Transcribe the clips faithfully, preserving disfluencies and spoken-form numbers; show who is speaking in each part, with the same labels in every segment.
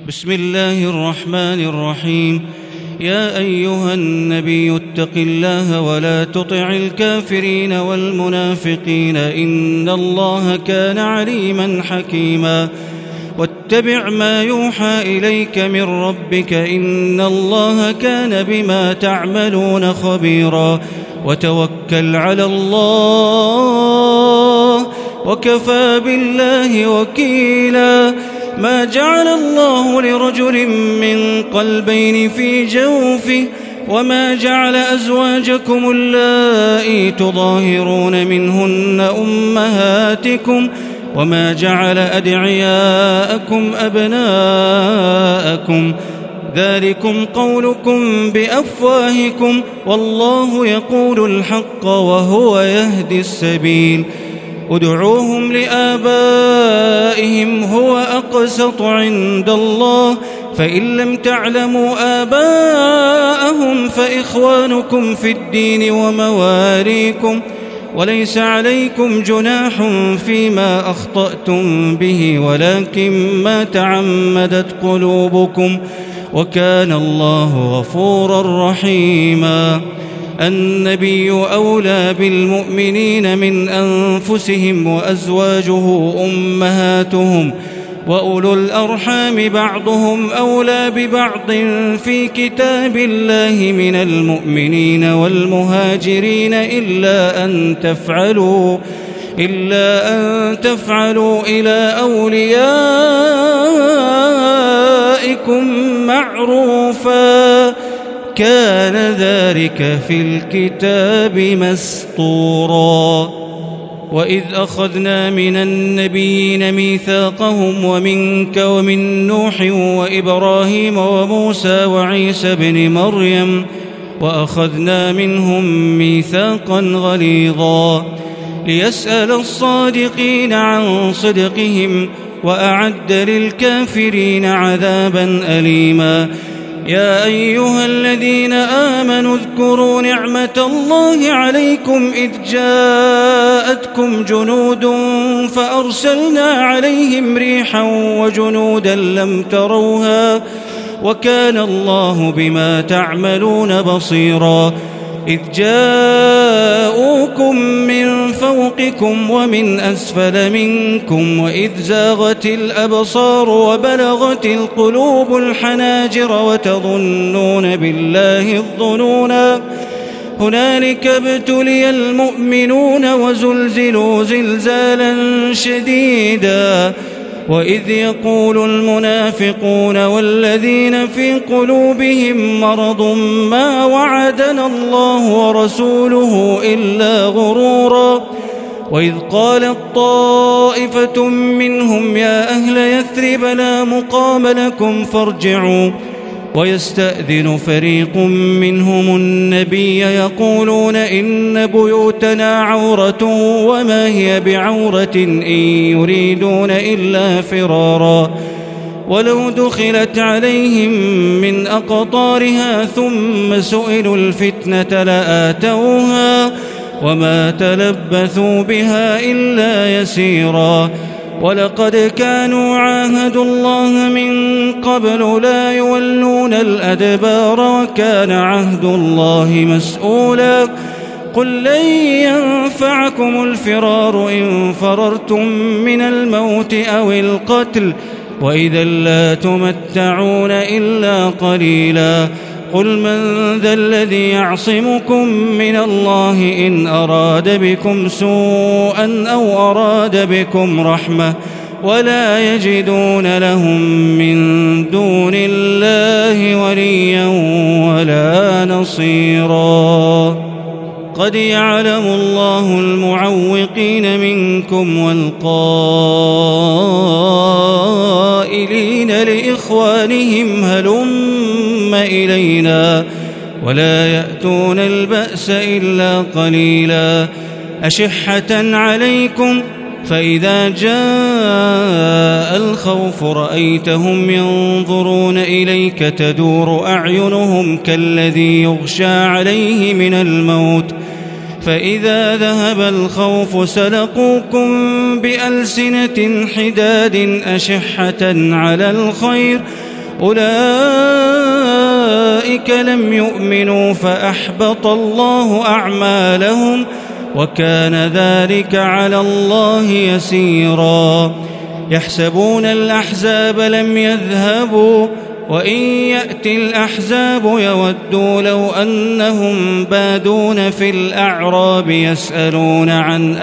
Speaker 1: بسم الله الرحمن الرحيم. يا أيها النبي اتق الله ولا تطع الكافرين والمنافقين إن الله كان عليما حكيما. واتبع ما يوحى إليك من ربك إن الله كان بما تعملون خبيرا. وتوكل على الله وكفى بالله وكيلا. ما جعل الله لرجل من قلبين في جوفه وما جعل أزواجكم اللائي تظاهرون منهن أمهاتكم وما جعل أدعياءكم أبناءكم ذلكم قولكم بأفواهكم والله يقول الحق وهو يهدي السبيل. ادعوهم لآبائهم هو أقسط عند الله فإن لم تعلموا آباءهم فإخوانكم في الدين ومواليكم وليس عليكم جناح فيما أخطأتم به ولكن ما تعمدت قلوبكم وكان الله غفورا رحيما. النبي أولى بالمؤمنين من أنفسهم وأزواجه أمهاتهم وأولو الأرحام بعضهم أولى ببعض في كتاب الله من المؤمنين والمهاجرين إلا أن تفعلوا إلا أن تفعلوا إلى أوليائكم معروفا كان ذلك في الكتاب مسطورا. وإذ أخذنا من النبيين ميثاقهم ومنك ومن نوح وإبراهيم وموسى وعيسى بن مريم وأخذنا منهم ميثاقا غليظا ليسأل الصادقين عن صدقهم وأعد للكافرين عذابا أليما. يا أيها الذين آمنوا اذكروا نعمة الله عليكم إذ جاءتكم جنود فأرسلنا عليهم ريحا وجنودا لم تروها وكان الله بما تعملون بصيرا. إذ جاءوكم من فوقكم ومن أسفل منكم وإذ زاغت الأبصار وبلغت القلوب الحناجر وتظنون بالله الظنونا هنالك ابتلي المؤمنون وزلزلوا زلزالا شديدا. وإذ يقول المنافقون والذين في قلوبهم مرض ما وعدنا الله ورسوله إلا غرورا. وإذ قالت طائفة منهم يا أهل يثرب لا مقام لكم فارجعوا ويستأذن فريق منهم النبي يقولون إن بيوتنا عورة وما هي بعورة إن يريدون إلا فرارا. ولو دخلت عليهم من أقطارها ثم سئلوا الفتنة لآتوها وما تلبثوا بها إلا يسيرا. ولقد كانوا عاهدوا الله من قبل لا يولون الأدبار وكان عهد الله مسؤولا. قل لن ينفعكم الفرار إن فررتم من الموت أو القتل وإذا لا تمتعون إلا قليلا. قل من ذا الذي يعصمكم من الله إن أراد بكم سوءا أو أراد بكم رحمة ولا يجدون لهم من دون الله وليا ولا نصيرا. قد يعلم الله المعوقين منكم والقائلين لإخوانهم هلم إلينا ولا يأتون البأس إلا قليلا. أشحة عليكم فإذا جاء الخوف رأيتهم ينظرون إليك تدور أعينهم كالذي يغشى عليه من الموت فإذا ذهب الخوف سلقوكم بألسنة حداد أشحة على الخير أولئك لم يؤمنوا فأحبط الله أعمالهم وكان ذلك على الله يسيرا. يحسبون الأحزاب لم يذهبوا وإن يأتي الأحزاب يودوا لو أنهم بادون في الأعراب يسألون عن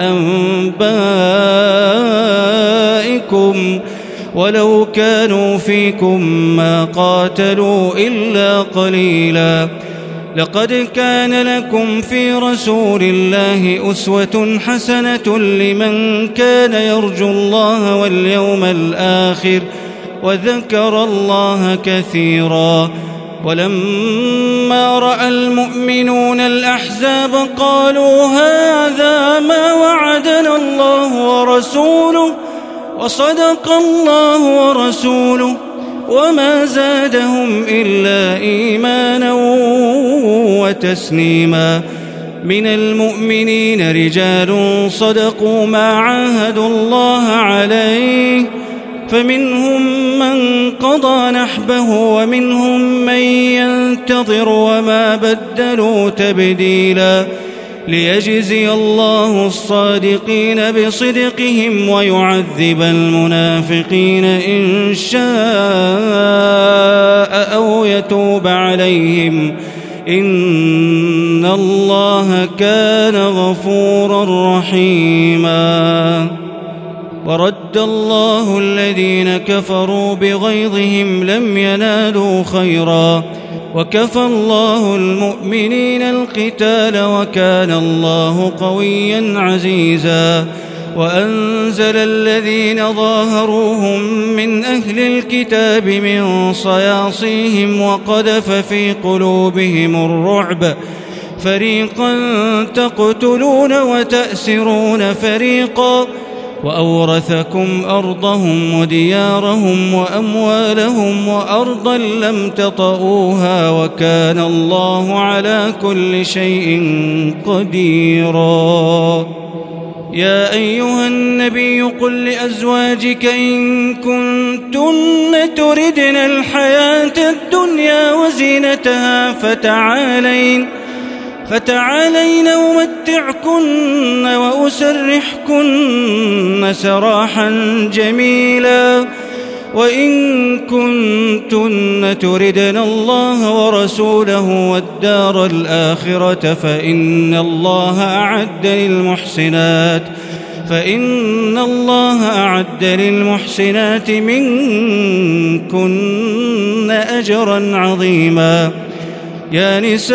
Speaker 1: أنبائكم ولو كانوا فيكم ما قاتلوا إلا قليلا. لقد كان لكم في رسول الله أسوة حسنة لمن كان يرجو الله واليوم الآخر وذكر الله كثيرا. ولما رأى المؤمنون الأحزاب قالوا هذا ما وعدنا الله ورسوله وصدق الله ورسوله وما زادهم إلا إيمانا وتسليما. من المؤمنين رجال صدقوا ما عاهدوا الله عليه فمنهم من قضى نحبه ومنهم من ينتظر وما بدلوا تبديلا. ليجزي الله الصادقين بصدقهم ويعذب المنافقين إن شاء أو يتوب عليهم إن الله كان غفورا رحيما. ورد الله الذين كفروا بغيظهم لم ينالوا خيرا وكفى الله المؤمنين القتال وكان الله قويا عزيزا. وأنزل الذين ظاهروهم من أهل الكتاب من صياصيهم وقذف في قلوبهم الرعب فريقا تقتلون وتأسرون فريقا وأورثكم أرضهم وديارهم وأموالهم وأرضا لم تطئوها وكان الله على كل شيء قديرا. يا أيها النبي قل لأزواجك إن كنتن تردن الحياة الدنيا وزينتها فتعالين فتعالين أمتعكن وأسرحكن سراحا جميلا. وإن كنتن تردن الله ورسوله والدار الآخرة فإن الله أعد للمحسنات فإن الله أعد للمحسنات منكن أجرا عظيما. يا نساء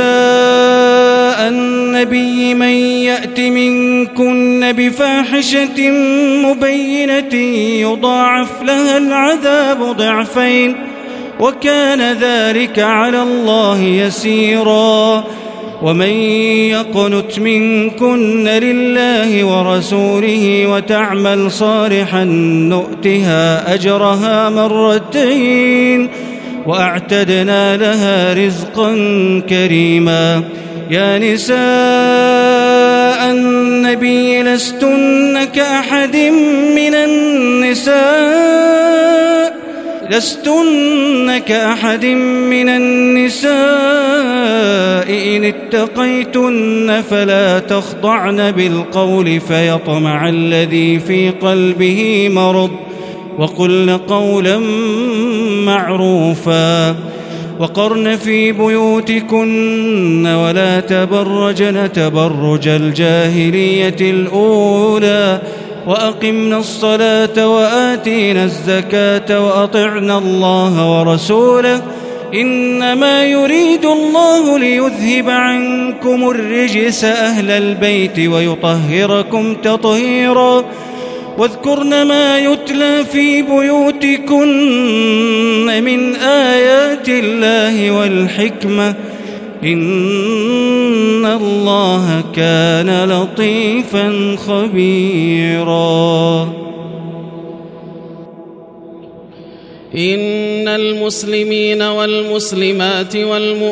Speaker 1: النبي من يأت منكن بفاحشة مبينة يضاعف لها العذاب ضعفين وكان ذلك على الله يسيرا. ومن يقنت منكن لله ورسوله وتعمل صالحا نؤتها أجرها مرتين وأعتدنا لها رزقا كريما. يا نساء النبي لستن كأحد من النساء لستن كأحد من النساء إن اتقيتن فلا تخضعن بالقول فيطمع الذي في قلبه مرض وقلن قولا معروفا. وقرن في بيوتكن ولا تبرجن تبرج الجاهلية الأولى وأقمنا الصلاة وآتينا الزكاة وأطعنا الله ورسوله إنما يريد الله ليذهب عنكم الرجس أهل البيت ويطهركم تطهيرا. واذكرن ما يتلى في بيوتكن من آيات الله والحكمة إن الله كان لطيفا خبيرا.
Speaker 2: إن المسلمين والمسلمات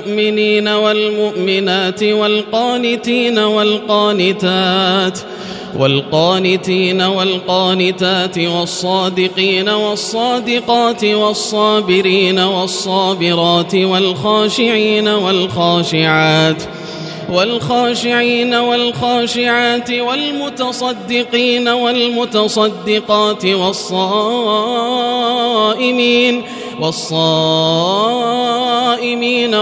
Speaker 2: والمؤمنين والمؤمنات والقانتين والقانتات والقانتين والقانتات والصادقين والصادقات والصابرين والصابرات والخاشعين والخاشعات والخاشعين والخاشعات والمتصدقين والمتصدقات والصائمين والصائمين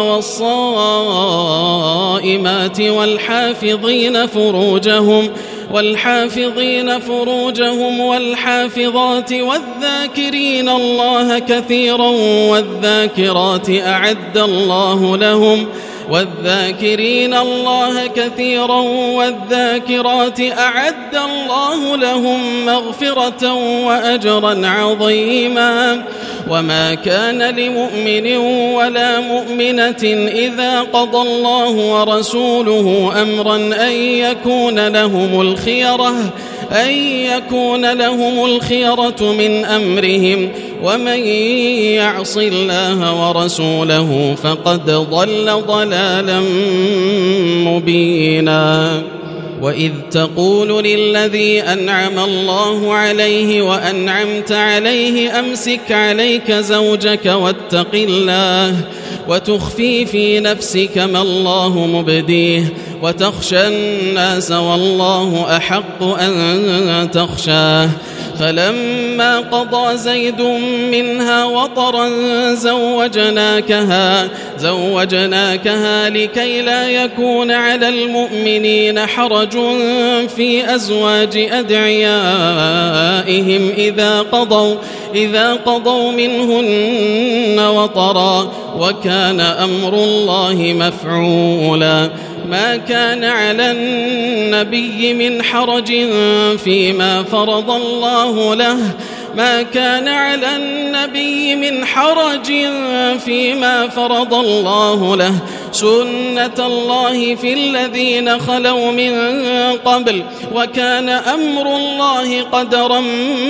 Speaker 2: والصائمات والحافظين فروجهم والحافظين فروجهم والحافظات والذاكرين الله كثيرا والذاكرات أعد الله لهم والذاكرين الله كثيرا والذاكرات أعد الله لهم مغفرة وأجرا عظيما. وما كان لمؤمن ولا مؤمنة إذا قضى الله ورسوله أمرا أن يكون لهم الخيرة أن يكون لهم الخيرة من أمرهم ومن يعص الله ورسوله فقد ضل ضلالا مبينا. وإذ تقول للذي أنعم الله عليه وأنعمت عليه أمسك عليك زوجك واتق الله وتخفي في نفسك ما الله مبديه وتخشى الناس والله أحق أن تخشاه. فلما قضى زيد منها وطرا زوجناكها زوجناكها لكي لا يكون على المؤمنين حرج في أزواج أدعيائهم إذا قضوا إذا قضوا منهن وطرا وكان أمر الله مفعولا. ما كان على النبي من حرج فيما فرض الله له ما كان على النبي من حرج فيما فرض الله له سنة الله في الذين خلوا من قبل وكان أمر الله قدرا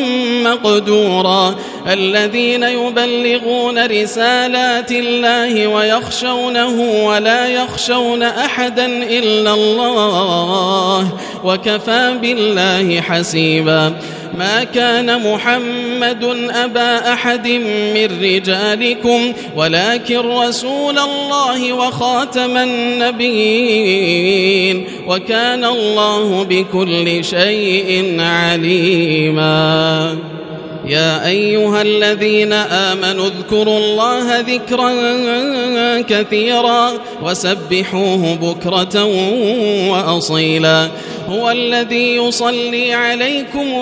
Speaker 2: مقدورا. الذين يبلغون رسالات الله ويخشونه ولا يخشون أحدا إلا الله وكفى بالله حسيبا. ما كان محمد أبا أحد من رجالكم ولكن رسول الله وخاتم النبيين وكان الله بكل شيء عليما. يا أيها الذين آمنوا اذكروا الله ذكرا كثيرا وسبحوه بكرة وأصيلا. هو الذي يصلي عليكم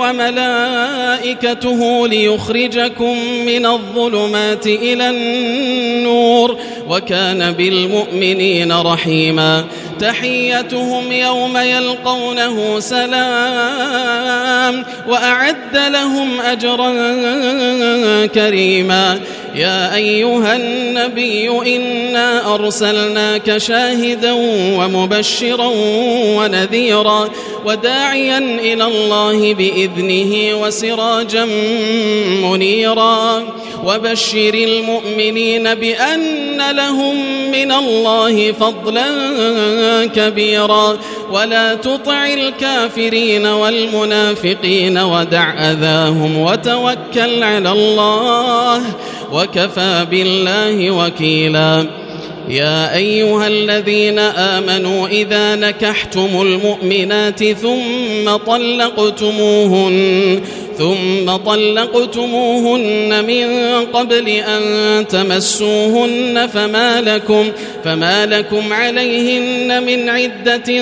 Speaker 2: وملائكته ليخرجكم من الظلمات إلى النور وكان بالمؤمنين رحيما. تحيتهم يوم يلقونه سلام وأعد لهم أجرا كريما. يا أيها النبي إنا أرسلناك شاهدا ومبشرا ونذيرا وداعيا إلى الله بإذنه وسراجا منيرا. وبشر المؤمنين بأن لهم من الله فضلا كبيرا ولا تطع الكافرين والمنافقين ودع أذاهم وتوكل على الله وكفى بالله وكيلا. يا أيها الذين آمنوا إذا نكحتم المؤمنات ثم طلقتموهن ثم طلقتموهن من قبل أن تمسوهن فما لكم فما لكم عليهن من عدة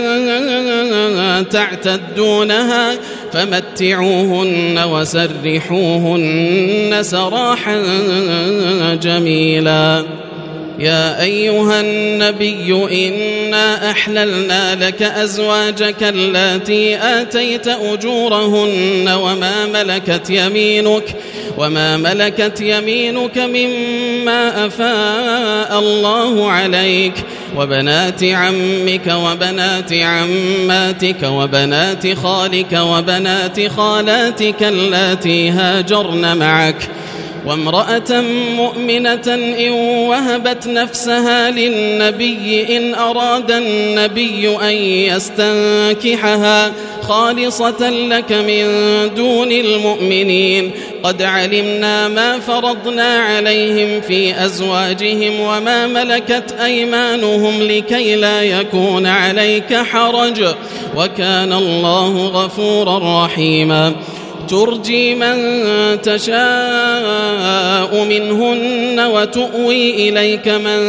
Speaker 2: تعتدونها فمتعوهن وسرحوهن سراحا جميلا. يا أيها النبي إنا أحللنا لك أزواجك اللاتي آتيت أجورهن وما ملكت يمينك وما ملكت يمينك مما أفاء الله عليك وبنات عمك وبنات عماتك وبنات خالك وبنات خالاتك اللاتي هاجرن معك وامرأة مؤمنة إن وهبت نفسها للنبي إن أراد النبي أن يستنكحها خالصة لك من دون المؤمنين قد علمنا ما فرضنا عليهم في أزواجهم وما ملكت أيمانهم لكي لا يكون عليك حرج وكان الله غفورا رحيما ترجي من تشاء منهن وتؤوي إليك من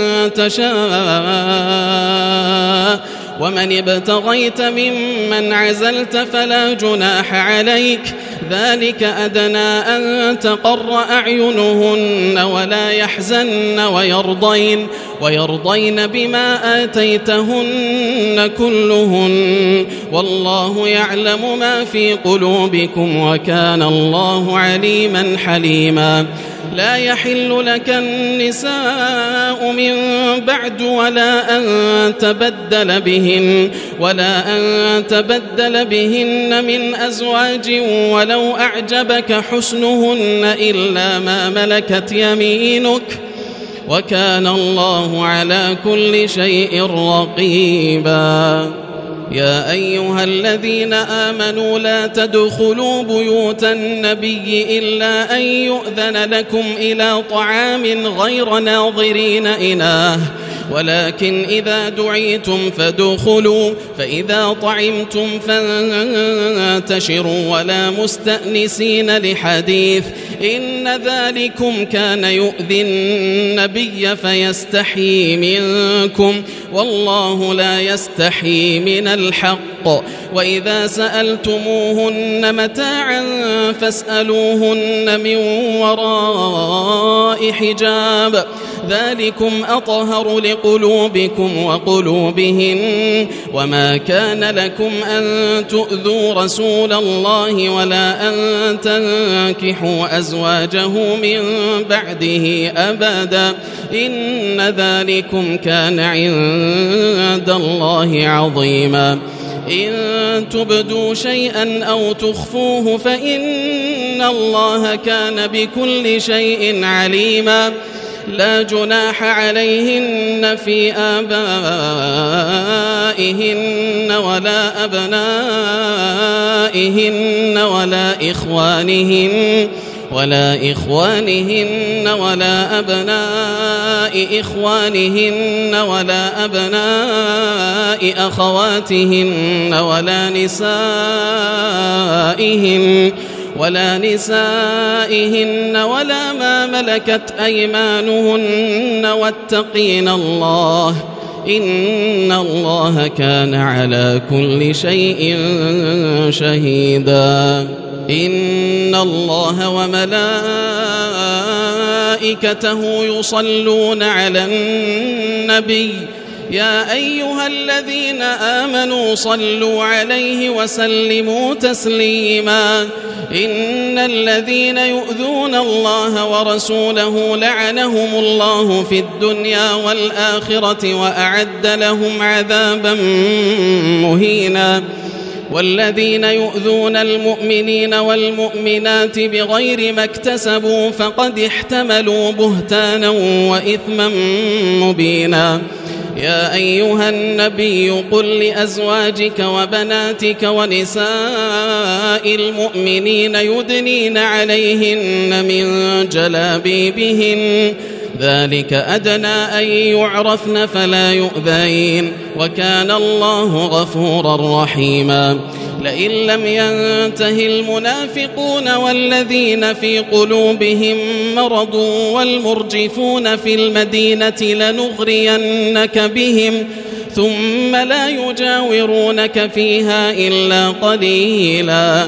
Speaker 2: تشاء ومن ابتغيت ممن عزلت فلا جناح عليك ذلك أدنى أن تقر أعينهن ولا يحزن ويرضين ويرضين بما آتيتهن كلهن والله يعلم ما في قلوبكم وكان الله عليما حليما لا يحل لك النساء من بعد ولا أن تبدل بهن ولا أن تبدل بهن من أزواج ولو أعجبك حسنهن إلا ما ملكت يمينك وكان الله على كل شيء رقيبا يا أيها الذين آمنوا لا تدخلوا بيوت النبي إلا أن يؤذن لكم إلى طعام غير ناظرين إناه ولكن إذا دعيتم فادخلوا فإذا طعمتم فانتشروا ولا مستأنسين لحديث إن ذلكم كان يؤذي النبي فيستحيي منكم والله لا يستحيي من الحق وإذا سألتموهن متاعا فاسألوهن من وراء حجاب ذلكم أطهر لقلوبكم وقلوبهن وما كان لكم أن تؤذوا رسول الله ولا أن تنكحوا أزواجه من بعده أبدا إن ذلكم كان عند الله عظيما إن تبدوا شيئا أو تخفوه فإن الله كان بكل شيء عليما لا جناح عليهن في آبائهن ولا أبنائهن ولا إخوانهن ولا إخوانهن ولا أبناء إخوانهن ولا أبناء أخواتهن ولا نسائهن ولا نسائهن ولا ما ملكت أيمانهن واتقين الله إن الله كان على كل شيء شهيدا إن الله وملائكته يصلون على النبي يا أيها الذين آمنوا صلوا عليه وسلموا تسليما إن الذين يؤذون الله ورسوله لعنهم الله في الدنيا والآخرة وأعد لهم عذابا مهينا والذين يؤذون المؤمنين والمؤمنات بغير ما اكتسبوا فقد احتملوا بهتانا وإثما مبينا يا أيها النبي قل لأزواجك وبناتك ونساء المؤمنين يدنين عليهن من جلابيبهن ذلك أدنى أن يعرفن فلا يؤذين وكان الله غفورا رحيما لئن لم ينته المنافقون والذين في قلوبهم مرض والمرجفون في المدينة لنغرينك بهم ثم لا يجاورونك فيها إلا قليلا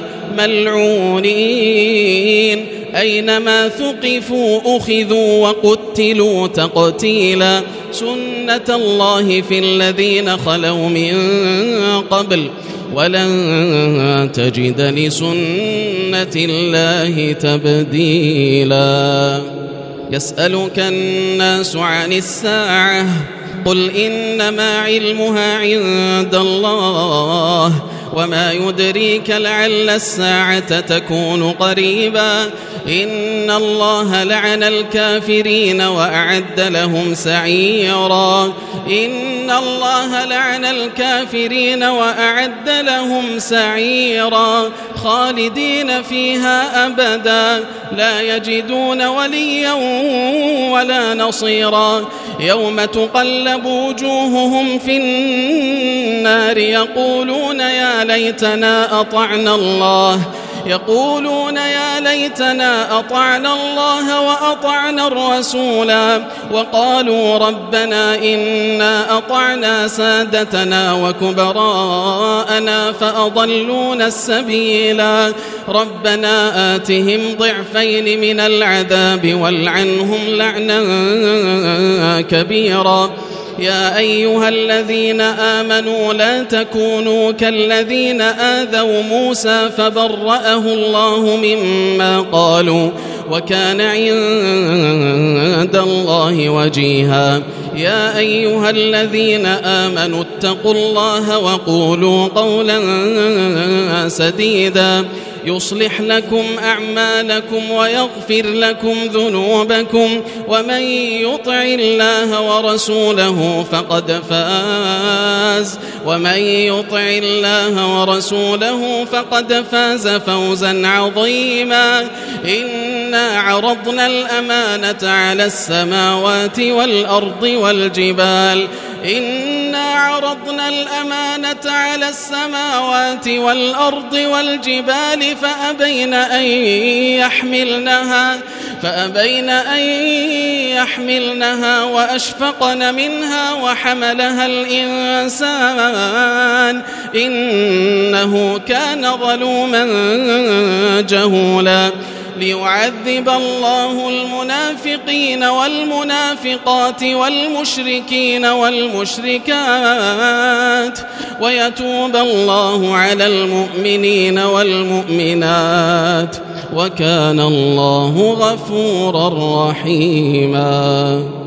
Speaker 2: ملعونين أينما ثقفوا أخذوا وقتلوا تقتيلا سنة الله في الذين خلوا من قبل ولن تجد لسنة الله تبديلا يسألك الناس عن الساعة قل إنما علمها عند الله وما يدريك لعل الساعة تكون قريبا إن إن الله لعن الكافرين وأعد لهم سعيرا إن الله لعن الكافرين وأعد لهم سعيرا خالدين فيها أبدا لا يجدون وليا ولا نصيرا يوم تقلب وجوههم في النار يقولون يا ليتنا أطعنا الله يقولون يا ليتنا أطعنا الله وأطعنا الرسولا وقالوا ربنا إنا أطعنا سادتنا وكبراءنا فأضلونا السبيلا ربنا آتهم ضعفين من العذاب والعنهم لعنا كبيرا يا أيها الذين آمنوا لا تكونوا كالذين آذوا موسى فبرأه الله مما قالوا وكان عند الله وجيها يا أيها الذين آمنوا اتقوا الله وقولوا قولا سديدا يصلح لكم أعمالكم ويغفر لكم ذنوبكم ومن يطع الله ورسوله فقد فاز ومن يطع الله ورسوله فقد فاز فوزا عظيما إنا عرضنا الأمانة على السماوات والأرض والجبال إنا عرضنا الأمانة على السماوات والأرض والجبال فأبين أن يحملنها فأبين أن يحملنها وأشفقن منها وحملها الإنسان إنه كان ظلوما جهولا ليعذب الله المنافقين والمنافقات والمشركين والمشركات ويتوب الله على المؤمنين والمؤمنات وكان الله غفورا رحيما.